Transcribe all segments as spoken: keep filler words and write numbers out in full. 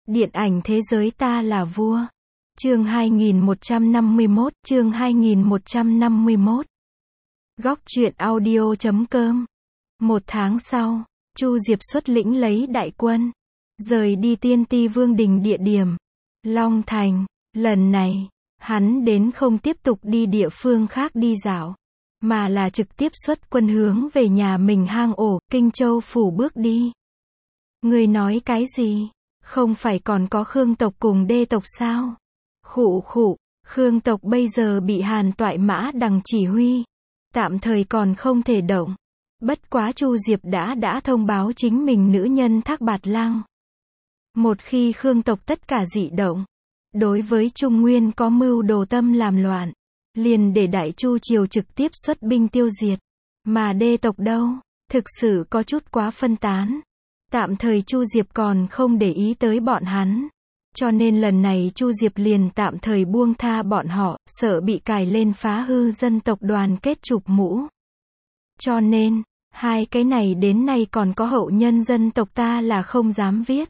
Điện ảnh thế giới ta là vua. Chương hai nghìn một trăm năm mươi mốt, chương hai nghìn một trăm năm mươi mốt. Góc truyện audio chấm com. Một tháng sau, Chu Diệp xuất lĩnh lấy đại quân, rời đi Tiên Ti Vương Đình địa điểm, Long Thành. Lần này, hắn đến không tiếp tục đi địa phương khác đi dạo, mà là trực tiếp xuất quân hướng về nhà mình hang ổ, Kinh Châu phủ bước đi. Người nói cái gì? Không phải còn có Khương tộc cùng Đê tộc sao? Khụ khụ, Khương tộc bây giờ bị Hàn Toại Mã Đằng chỉ huy, tạm thời còn không thể động. Bất quá Chu Diệp đã đã thông báo chính mình nữ nhân Thác Bạt Lăng. Một khi Khương tộc tất cả dị động, đối với Trung Nguyên có mưu đồ tâm làm loạn, liền để Đại Chu triều trực tiếp xuất binh tiêu diệt. Mà Đê tộc đâu, thực sự có chút quá phân tán. Tạm thời Chu Diệp còn không để ý tới bọn hắn. Cho nên lần này Chu Diệp liền tạm thời buông tha bọn họ, sợ bị cài lên phá hư dân tộc đoàn kết chụp mũ. Cho nên, hai cái này đến nay còn có hậu nhân dân tộc ta là không dám viết.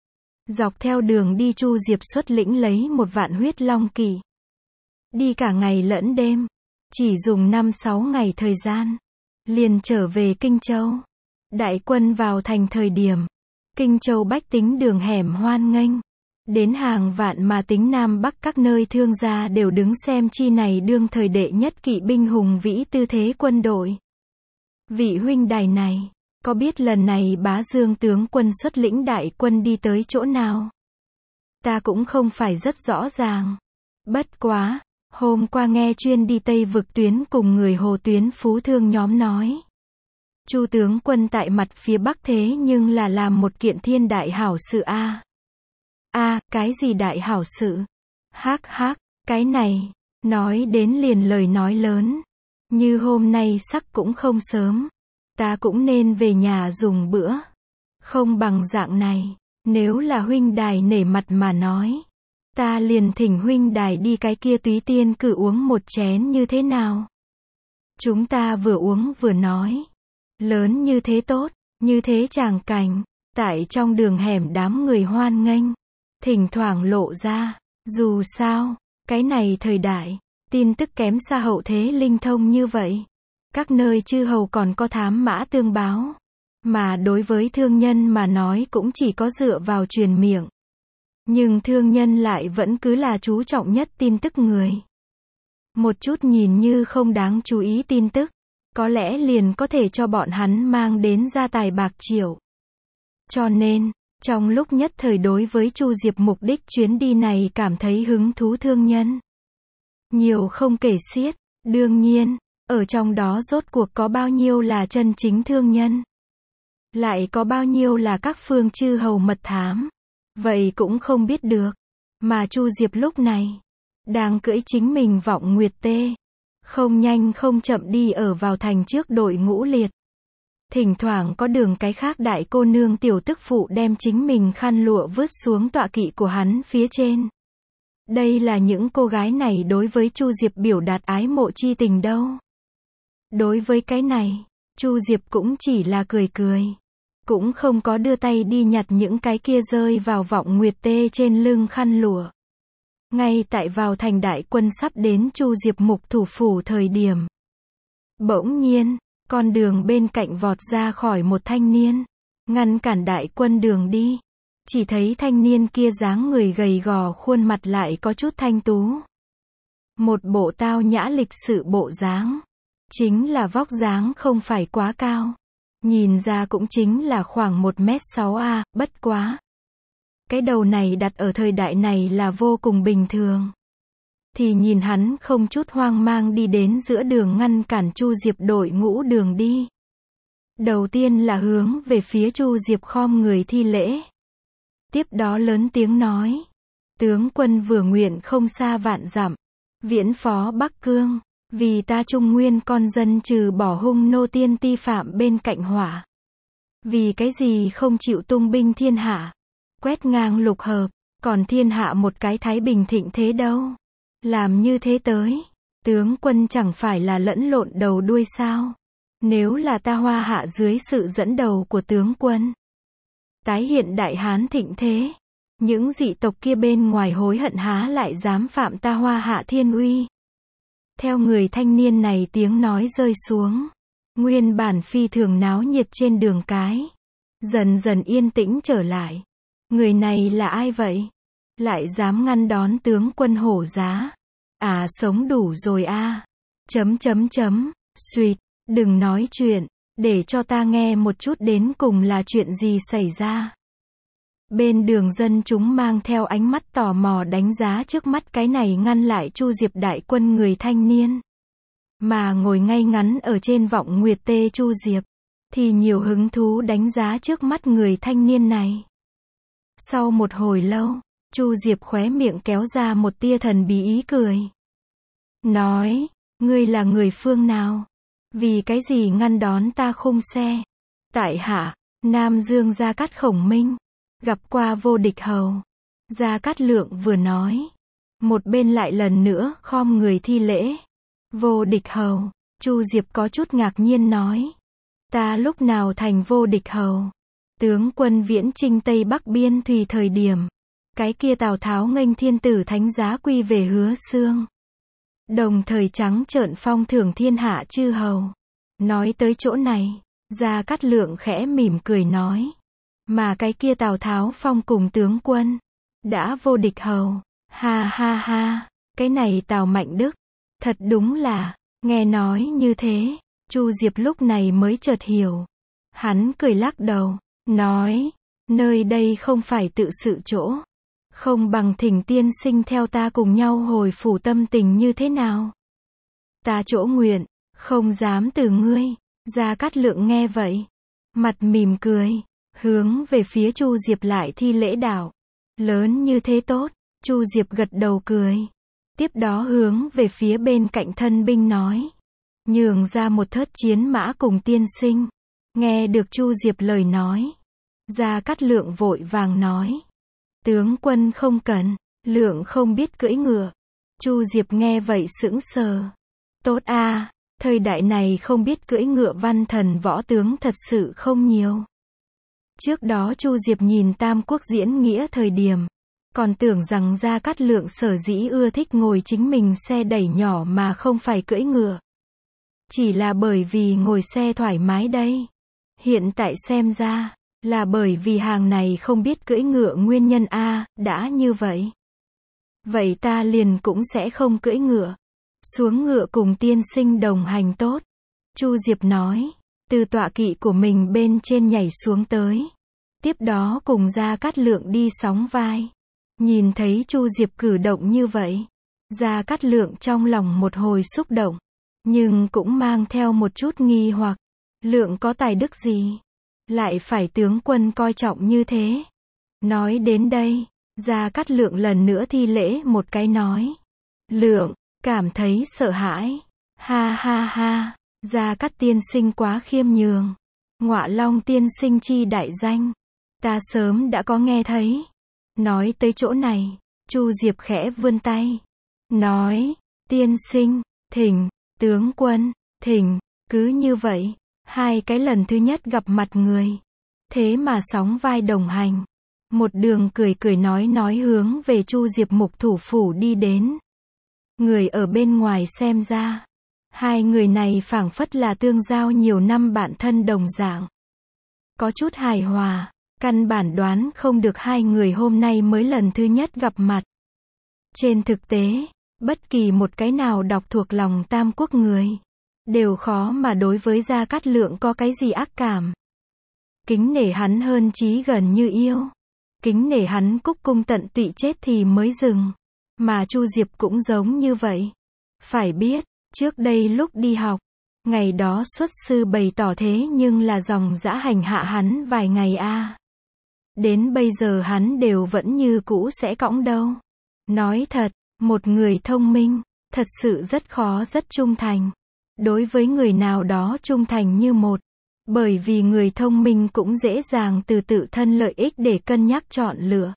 Dọc theo đường đi Chu Diệp xuất lĩnh lấy một vạn huyết long kỵ. Đi cả ngày lẫn đêm. Chỉ dùng năm sáu ngày thời gian. Liền trở về Kinh Châu. Đại quân vào thành thời điểm, Kinh Châu bách tính đường hẻm hoan nghênh. Đến hàng vạn mà tính Nam Bắc các nơi thương gia đều đứng xem chi này đương thời đệ nhất kỵ binh hùng vĩ tư thế quân đội. Vị huynh đài này, có biết lần này Bá Dương tướng quân xuất lĩnh đại quân đi tới chỗ nào? Ta cũng không phải rất rõ ràng. Bất quá, hôm qua nghe chuyên đi Tây vực tuyến cùng người Hồ tuyến phú thương nhóm nói. Chu tướng quân tại mặt phía Bắc thế nhưng là làm một kiện thiên đại hảo sự a. À. A, à, cái gì đại hảo sự? Hắc hắc, cái này, nói đến liền lời nói lớn. Như hôm nay sắc cũng không sớm, ta cũng nên về nhà dùng bữa. Không bằng dạng này, nếu là huynh đài nể mặt mà nói, ta liền thỉnh huynh đài đi cái kia Túy Tiên cử uống một chén như thế nào? Chúng ta vừa uống vừa nói. Lớn như thế tốt, như thế tràng cảnh, tại trong đường hẻm đám người hoan nghênh, thỉnh thoảng lộ ra. Dù sao, cái này thời đại, tin tức kém xa hậu thế linh thông như vậy. Các nơi chư hầu còn có thám mã tương báo. Mà đối với thương nhân mà nói cũng chỉ có dựa vào truyền miệng. Nhưng thương nhân lại vẫn cứ là chú trọng nhất tin tức người. Một chút nhìn như không đáng chú ý tin tức, có lẽ liền có thể cho bọn hắn mang đến gia tài bạc triệu. Cho nên, trong lúc nhất thời đối với Chu Diệp mục đích chuyến đi này cảm thấy hứng thú thương nhân. Nhiều không kể xiết, đương nhiên, ở trong đó rốt cuộc có bao nhiêu là chân chính thương nhân. Lại có bao nhiêu là các phương chư hầu mật thám. Vậy cũng không biết được. Mà Chu Diệp lúc này, đang cưỡi chính mình vọng nguyệt tê. Không nhanh không chậm đi ở vào thành trước đội ngũ liệt. Thỉnh thoảng có đường cái khác đại cô nương tiểu tức phụ đem chính mình khăn lụa vứt xuống tọa kỵ của hắn phía trên. Đây là những cô gái này đối với Chu Diệp biểu đạt ái mộ chi tình đâu. Đối với cái này, Chu Diệp cũng chỉ là cười cười. Cũng không có đưa tay đi nhặt những cái kia rơi vào vọng nguyệt tê trên lưng khăn lụa. Ngay tại vào thành đại quân sắp đến Chu Diệp mục thủ phủ thời điểm. Bỗng nhiên, con đường bên cạnh vọt ra khỏi một thanh niên, ngăn cản đại quân đường đi. Chỉ thấy thanh niên kia dáng người gầy gò khuôn mặt lại có chút thanh tú. Một bộ tao nhã lịch sự bộ dáng. Chính là vóc dáng không phải quá cao. Nhìn ra cũng chính là khoảng một mét sáu a, bất quá. Cái đầu này đặt ở thời đại này là vô cùng bình thường. Thì nhìn hắn không chút hoang mang đi đến giữa đường ngăn cản Chu Diệp đội ngũ đường đi. Đầu tiên là hướng về phía Chu Diệp khom người thi lễ. Tiếp đó lớn tiếng nói. Tướng quân vừa nguyện không xa vạn dặm. Viễn phó Bắc Cương. Vì ta Trung Nguyên con dân trừ bỏ hung nô Tiên Ti phạm bên cạnh hỏa. Vì cái gì không chịu tung binh thiên hạ. Quét ngang lục hợp. Còn thiên hạ một cái thái bình thịnh thế đâu. Làm như thế tới, tướng quân chẳng phải là lẫn lộn đầu đuôi sao? Nếu là ta Hoa Hạ dưới sự dẫn đầu của tướng quân, tái hiện đại Hán thịnh thế, Những dị tộc kia bên ngoài hối hận há lại dám phạm ta Hoa Hạ thiên uy. Theo người thanh niên này tiếng nói rơi xuống. Nguyên bản phi thường náo nhiệt trên đường cái. Dần dần yên tĩnh trở lại. Người này là ai vậy? Lại dám ngăn đón tướng quân Hổ Giá. À sống đủ rồi a. À. Chấm chấm chấm. Xuyệt. Đừng nói chuyện. Để cho ta nghe một chút đến cùng là chuyện gì xảy ra. Bên đường dân chúng mang theo ánh mắt tò mò đánh giá trước mắt cái này ngăn lại Chu Diệp đại quân người thanh niên. Mà ngồi ngay ngắn ở trên vọng nguyệt tê Chu Diệp. Thì nhiều hứng thú đánh giá trước mắt người thanh niên này. Sau một hồi lâu, Chu Diệp khóe miệng kéo ra một tia thần bí ý cười. Nói, ngươi là người phương nào? Vì cái gì ngăn đón ta khung xe? Tại hạ, Nam Dương Gia Cát Khổng Minh. Gặp qua Vô Địch Hầu. Gia Cát Lượng vừa nói. Một bên lại lần nữa khom người thi lễ. Vô Địch Hầu. Chu Diệp có chút ngạc nhiên nói. Ta lúc nào thành Vô Địch Hầu? Tướng quân viễn chinh Tây Bắc biên thùy thời điểm. Cái kia Tào Tháo nghênh thiên tử thánh giá quy về Hứa Xương. Đồng thời trắng trợn phong thưởng thiên hạ chư hầu. Nói tới chỗ này, Gia Cát Lượng khẽ mỉm cười nói. Mà cái kia Tào Tháo phong cùng tướng quân. Đã Vô Địch Hầu. Ha ha ha. Cái này Tào Mạnh Đức. Thật đúng là. Nghe nói như thế. Chu Diệp lúc này mới chợt hiểu. Hắn cười lắc đầu. Nói. Nơi đây không phải tự sự chỗ. Không bằng thỉnh tiên sinh theo ta cùng nhau hồi phủ tâm tình như thế nào. Ta chỗ nguyện. Không dám từ ngươi. Gia Cát Lượng nghe vậy. Mặt mỉm cười. Hướng về phía Chu Diệp lại thi lễ đạo. Lớn như thế tốt. Chu Diệp gật đầu cười. Tiếp đó hướng về phía bên cạnh thân binh nói. Nhường ra một thớt chiến mã cùng tiên sinh. Nghe được Chu Diệp lời nói. Gia Cát Lượng vội vàng nói. Tướng quân không cần. Lượng không biết cưỡi ngựa. Chu Diệp nghe vậy sững sờ. Tốt a. À, thời đại này không biết cưỡi ngựa văn thần võ tướng thật sự không nhiều. Trước đó Chu Diệp nhìn Tam Quốc diễn nghĩa thời điểm, còn tưởng rằng Gia Cát Lượng sở dĩ ưa thích ngồi chính mình xe đẩy nhỏ mà không phải cưỡi ngựa. Chỉ là bởi vì ngồi xe thoải mái đây. Hiện tại xem ra, là bởi vì hàng này không biết cưỡi ngựa nguyên nhân a. À, đã như vậy. Vậy ta liền cũng sẽ không cưỡi ngựa. Xuống ngựa cùng tiên sinh đồng hành tốt. Chu Diệp nói. Từ tọa kỵ của mình bên trên nhảy xuống tới. Tiếp đó cùng Gia Cát Lượng đi sóng vai. Nhìn thấy Chu Diệp cử động như vậy. Gia Cát Lượng trong lòng một hồi xúc động. Nhưng cũng mang theo một chút nghi hoặc. Lượng có tài đức gì? Lại phải tướng quân coi trọng như thế. Nói đến đây. Gia Cát Lượng lần nữa thi lễ một cái nói. Lượng, cảm thấy sợ hãi. Ha ha ha. Gia Cát tiên sinh quá khiêm nhường. Ngọa Long tiên sinh chi đại danh. Ta sớm đã có nghe thấy. Nói tới chỗ này, Chu Diệp khẽ vươn tay. Nói, tiên sinh, thỉnh, tướng quân, thỉnh, cứ như vậy. Hai cái lần thứ nhất gặp mặt người. Thế mà sóng vai đồng hành. Một đường cười cười nói nói hướng về Chu Diệp mục thủ phủ đi đến. Người ở bên ngoài xem ra. Hai người này phảng phất là tương giao nhiều năm bạn thân đồng dạng. Có chút hài hòa, căn bản đoán không được hai người hôm nay mới lần thứ nhất gặp mặt. Trên thực tế, bất kỳ một cái nào đọc thuộc lòng Tam Quốc người, đều khó mà đối với Gia Cát Lượng có cái gì ác cảm. Kính nể hắn hơn chí gần như yêu. Kính nể hắn cúc cung tận tụy chết thì mới dừng. Mà Chu Diệp cũng giống như vậy. Phải biết, trước đây lúc đi học, ngày đó xuất sư bày tỏ thế nhưng là dòng dã hành hạ hắn vài ngày a. À. Đến bây giờ hắn đều vẫn như cũ sẽ cõng đâu. Nói thật, một người thông minh, thật sự rất khó rất trung thành. Đối với người nào đó trung thành như một. Bởi vì người thông minh cũng dễ dàng từ tự thân lợi ích để cân nhắc chọn lựa.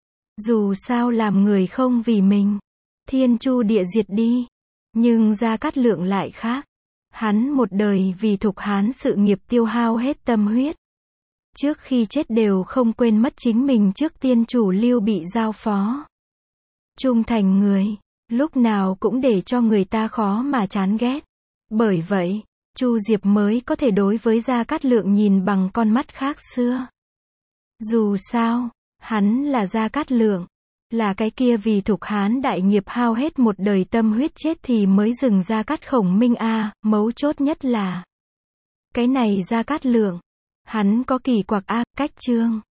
Dù sao làm người không vì mình. Thiên chu địa diệt đi. Nhưng Gia Cát Lượng lại khác. Hắn một đời vì Thục Hán sự nghiệp tiêu hao hết tâm huyết. trước khi chết đều không quên mất chính mình trước tiên chủ lưu bị giao phó. Trung thành người, lúc nào cũng để cho người ta khó mà chán ghét. Bởi vậy, Chu Diệp mới có thể đối với Gia Cát Lượng nhìn bằng con mắt khác xưa. Dù sao, hắn là Gia Cát Lượng, là cái kia vì Thục Hán đại nghiệp hao hết một đời tâm huyết chết thì mới dừng Gia Cát Khổng Minh a, à, mấu chốt nhất là cái này Gia Cát Lượng, hắn có kỳ quặc a, à, cách trương